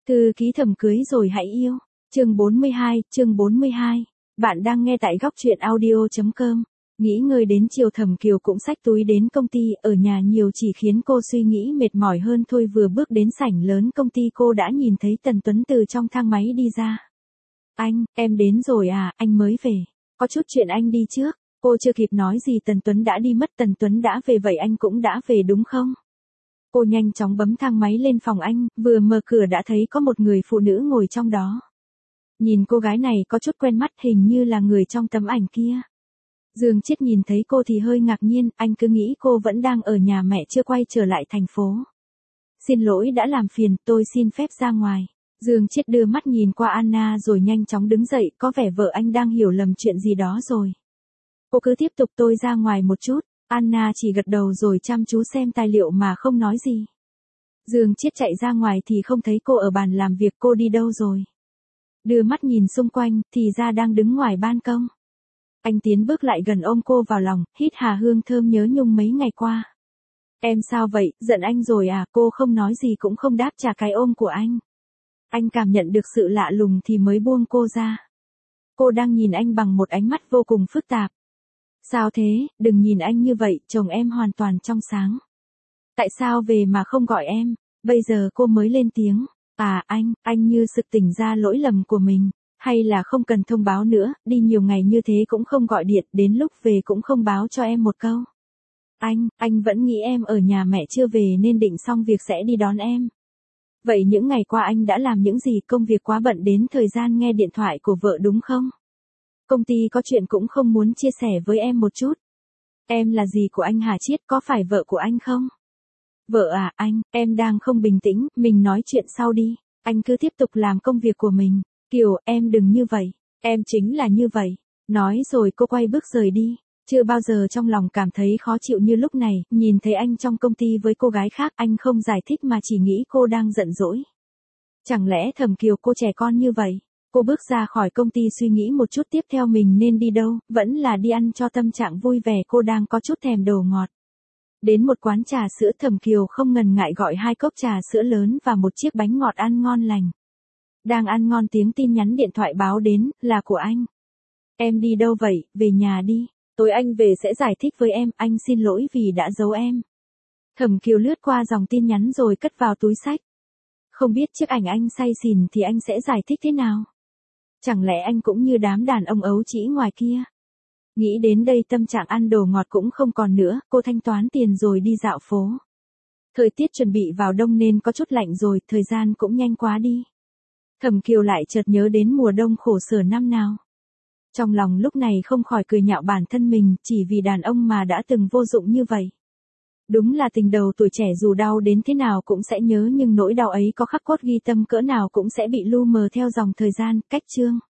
Thư ký Thầm cưới rồi hãy yêu. Chương 42. Bạn đang nghe tại góc truyện audio.com. Nghĩ ngơi đến chiều Thẩm Kiều cũng xách túi đến công ty, ở nhà nhiều chỉ khiến cô suy nghĩ mệt mỏi hơn thôi. Vừa bước đến sảnh lớn công ty cô đã nhìn thấy Tần Tuấn từ trong thang máy đi ra. Anh, em đến rồi à, anh mới về. Có chút chuyện anh đi trước. Cô chưa kịp nói gì Tần Tuấn đã đi mất. Tần Tuấn đã về vậy anh cũng đã về đúng không? Cô nhanh chóng bấm thang máy lên phòng anh, vừa mở cửa đã thấy có một người phụ nữ ngồi trong đó. Nhìn cô gái này có chút quen mắt, hình như là người trong tấm ảnh kia. Dương Chiết nhìn thấy cô thì hơi ngạc nhiên, anh cứ nghĩ cô vẫn đang ở nhà mẹ chưa quay trở lại thành phố. Xin lỗi đã làm phiền, tôi xin phép ra ngoài. Dương Chiết đưa mắt nhìn qua Anna rồi nhanh chóng đứng dậy, có vẻ vợ anh đang hiểu lầm chuyện gì đó rồi. Cô cứ tiếp tục, tôi ra ngoài một chút. Anna chỉ gật đầu rồi chăm chú xem tài liệu mà không nói gì. Dương Chiết chạy ra ngoài thì không thấy cô ở bàn làm việc, cô đi đâu rồi? Đưa mắt nhìn xung quanh, thì ra đang đứng ngoài ban công. Anh tiến bước lại gần ôm cô vào lòng, hít hà hương thơm nhớ nhung mấy ngày qua. Em sao vậy, giận anh rồi à? Cô không nói gì cũng không đáp trả cái ôm của anh. Anh cảm nhận được sự lạ lùng thì mới buông cô ra. Cô đang nhìn anh bằng một ánh mắt vô cùng phức tạp. Sao thế, đừng nhìn anh như vậy, chồng em hoàn toàn trong sáng. Tại sao về mà không gọi em? Bây giờ cô mới lên tiếng. À anh như sực tỉnh ra lỗi lầm của mình. Hay là không cần thông báo nữa, đi nhiều ngày như thế cũng không gọi điện, đến lúc về cũng không báo cho em một câu. Anh vẫn nghĩ em ở nhà mẹ chưa về nên định xong việc sẽ đi đón em. Vậy những ngày qua anh đã làm những gì? Công việc quá bận đến thời gian nghe điện thoại của vợ đúng không? Công ty có chuyện cũng không muốn chia sẻ với em một chút. Em là gì của anh hả Chiết, có phải vợ của anh không? Vợ à, em đang không bình tĩnh, mình nói chuyện sau đi. Anh cứ tiếp tục làm công việc của mình. Kiều, em đừng như vậy. Em chính là như vậy. Nói rồi cô quay bước rời đi. Chưa bao giờ trong lòng cảm thấy khó chịu như lúc này, nhìn thấy anh trong công ty với cô gái khác, anh không giải thích mà chỉ nghĩ cô đang giận dỗi. Chẳng lẽ Thẩm Kiều cô trẻ con như vậy? Cô bước ra khỏi công ty suy nghĩ một chút tiếp theo mình nên đi đâu, vẫn là đi ăn cho tâm trạng vui vẻ, cô đang có chút thèm đồ ngọt. Đến một quán trà sữa, Thẩm Kiều không ngần ngại gọi 2 cốc trà sữa lớn và một chiếc bánh ngọt ăn ngon lành. Đang ăn ngon tiếng tin nhắn điện thoại báo đến, là của anh. Em đi đâu vậy, về nhà đi, tối anh về sẽ giải thích với em, anh xin lỗi vì đã giấu em. Thẩm Kiều lướt qua dòng tin nhắn rồi cất vào túi xách. Không biết chiếc ảnh anh say xỉn thì anh sẽ giải thích thế nào? Chẳng lẽ anh cũng như đám đàn ông ấu trĩ ngoài kia? Nghĩ đến đây tâm trạng ăn đồ ngọt cũng không còn nữa, cô thanh toán tiền rồi đi dạo phố. Thời tiết chuẩn bị vào đông nên có chút lạnh rồi, thời gian cũng nhanh quá đi. Thẩm Kiều lại chợt nhớ đến mùa đông khổ sở năm nào. Trong lòng lúc này không khỏi cười nhạo bản thân mình, chỉ vì đàn ông mà đã từng vô dụng như vậy. Đúng là tình đầu tuổi trẻ dù đau đến thế nào cũng sẽ nhớ, nhưng nỗi đau ấy có khắc cốt ghi tâm cỡ nào cũng sẽ bị lu mờ theo dòng thời gian. Cách chương